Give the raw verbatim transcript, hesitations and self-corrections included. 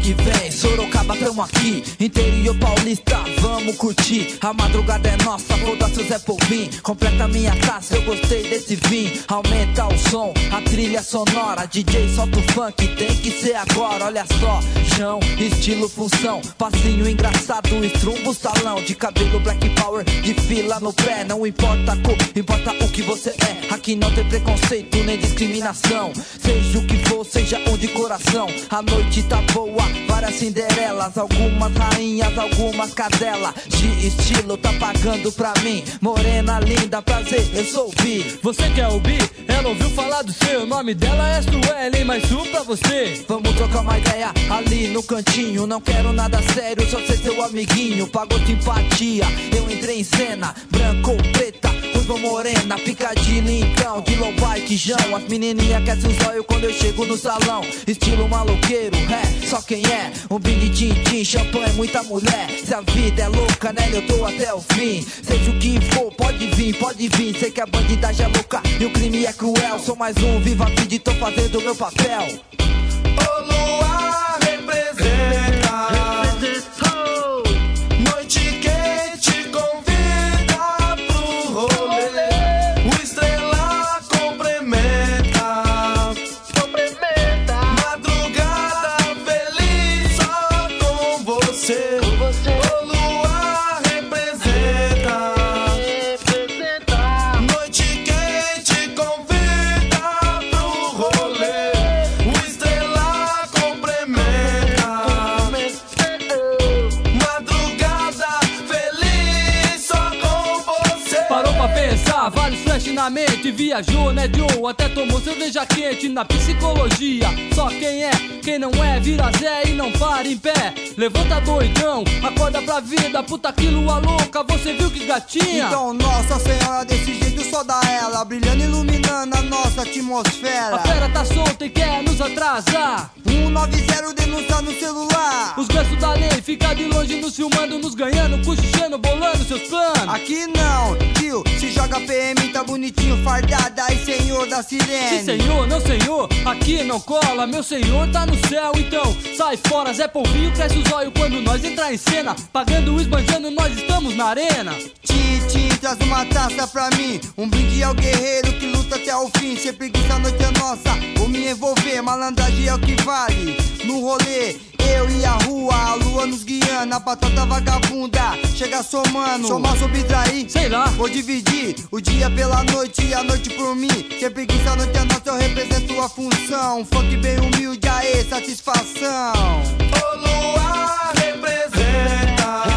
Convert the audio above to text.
que vem, Sorocaba tamo aqui. Interior paulista, vamos curtir. A madrugada é nossa, foda-se o Zé Polvin. Completa minha taça, eu gostei desse vinho. Aumenta o som, a trilha sonora. D J solta o funk, tem que ser agora. Olha só, chão, estilo função. Passinho engraçado, estrumbo salão. De cabelo black power, de fila no pré. Não importa a cor, importa o que você é. Aqui não tem preconceito nem discriminação. Seja o que for, seja um de coração. A noite tá boa, várias cinderelas. Algumas rainhas, algumas cadelas. De estilo tá pagando pra mim. Morena linda, prazer, eu sou o Bi. Você quer ouvir? Ela ouviu falar do seu. O nome dela é Suelen, mas Su pra você. Vamos trocar uma ideia ali no cantinho. Não quero nada sério, só ser seu amiguinho. Pagou simpatia, eu entrei em cena. Branco ou preta, ruiva ou morena. Picadilly então, de low bike, João. As menininhas querem os olhos quando eu chego no salão. Estilo maloqueiro, é, só quem é. Um brinde tintim, champanhe, muita mulher. Se a vida é louca, nela eu tô até o fim. Seja o que for, pode vir, pode vir. Sei que a bandidagem é louca e o crime é cruel. Sou mais um viva vida e tô fazendo meu papel. Ô lua representa, noite quente convida pro rolê. O estrela complementa, complementa. Madrugada feliz só com você. Ô lua representa, representa. Noite quente convida pro rolê. O estrela complementa, madrugada feliz só com você. Parou pra pensar, vários flash na mente. Viajou, né, Joe? Até tomou cerveja quente na psicologia. Só quem é, quem não é, vira Zé e não para em pé. Levanta doidão, acorda pra vida. Puta que lua louca, você viu que gatinha? Então, Nossa Senhora, desse jeito só dá ela, brilhando, iluminando a nossa atmosfera. A fera tá solta e quer nos atrasar. um nove zero denuncia no celular. Os gansos da lei fica de longe nos filmando, nos ganhando, cochichando, bolando seus planos. Aqui não, tio, se joga P M, tá bonitinho, fardada e senhor da sirene. Sim, senhor, não senhor, aqui não cola, meu senhor tá no céu, então sai fora, Zé Polvinho, cresce os olhos quando nós entrar em cena. Pagando, esbanjando, nós estamos na arena. Tim, traz uma taça pra mim, um brinde ao guerreiro que luta até o fim. Sem preguiça, a noite é nossa, vou me envolver, malandragem é o que vale. No rolê, eu e a rua, a lua nos guiando, a batata vagabunda chega somando. Somar, subtrair, sei lá, vou dividir o dia pela noite e a noite por mim. Sem preguiça, a noite é nossa, eu represento a função. Um funk bem humilde, aê, satisfação. Ô lua representa,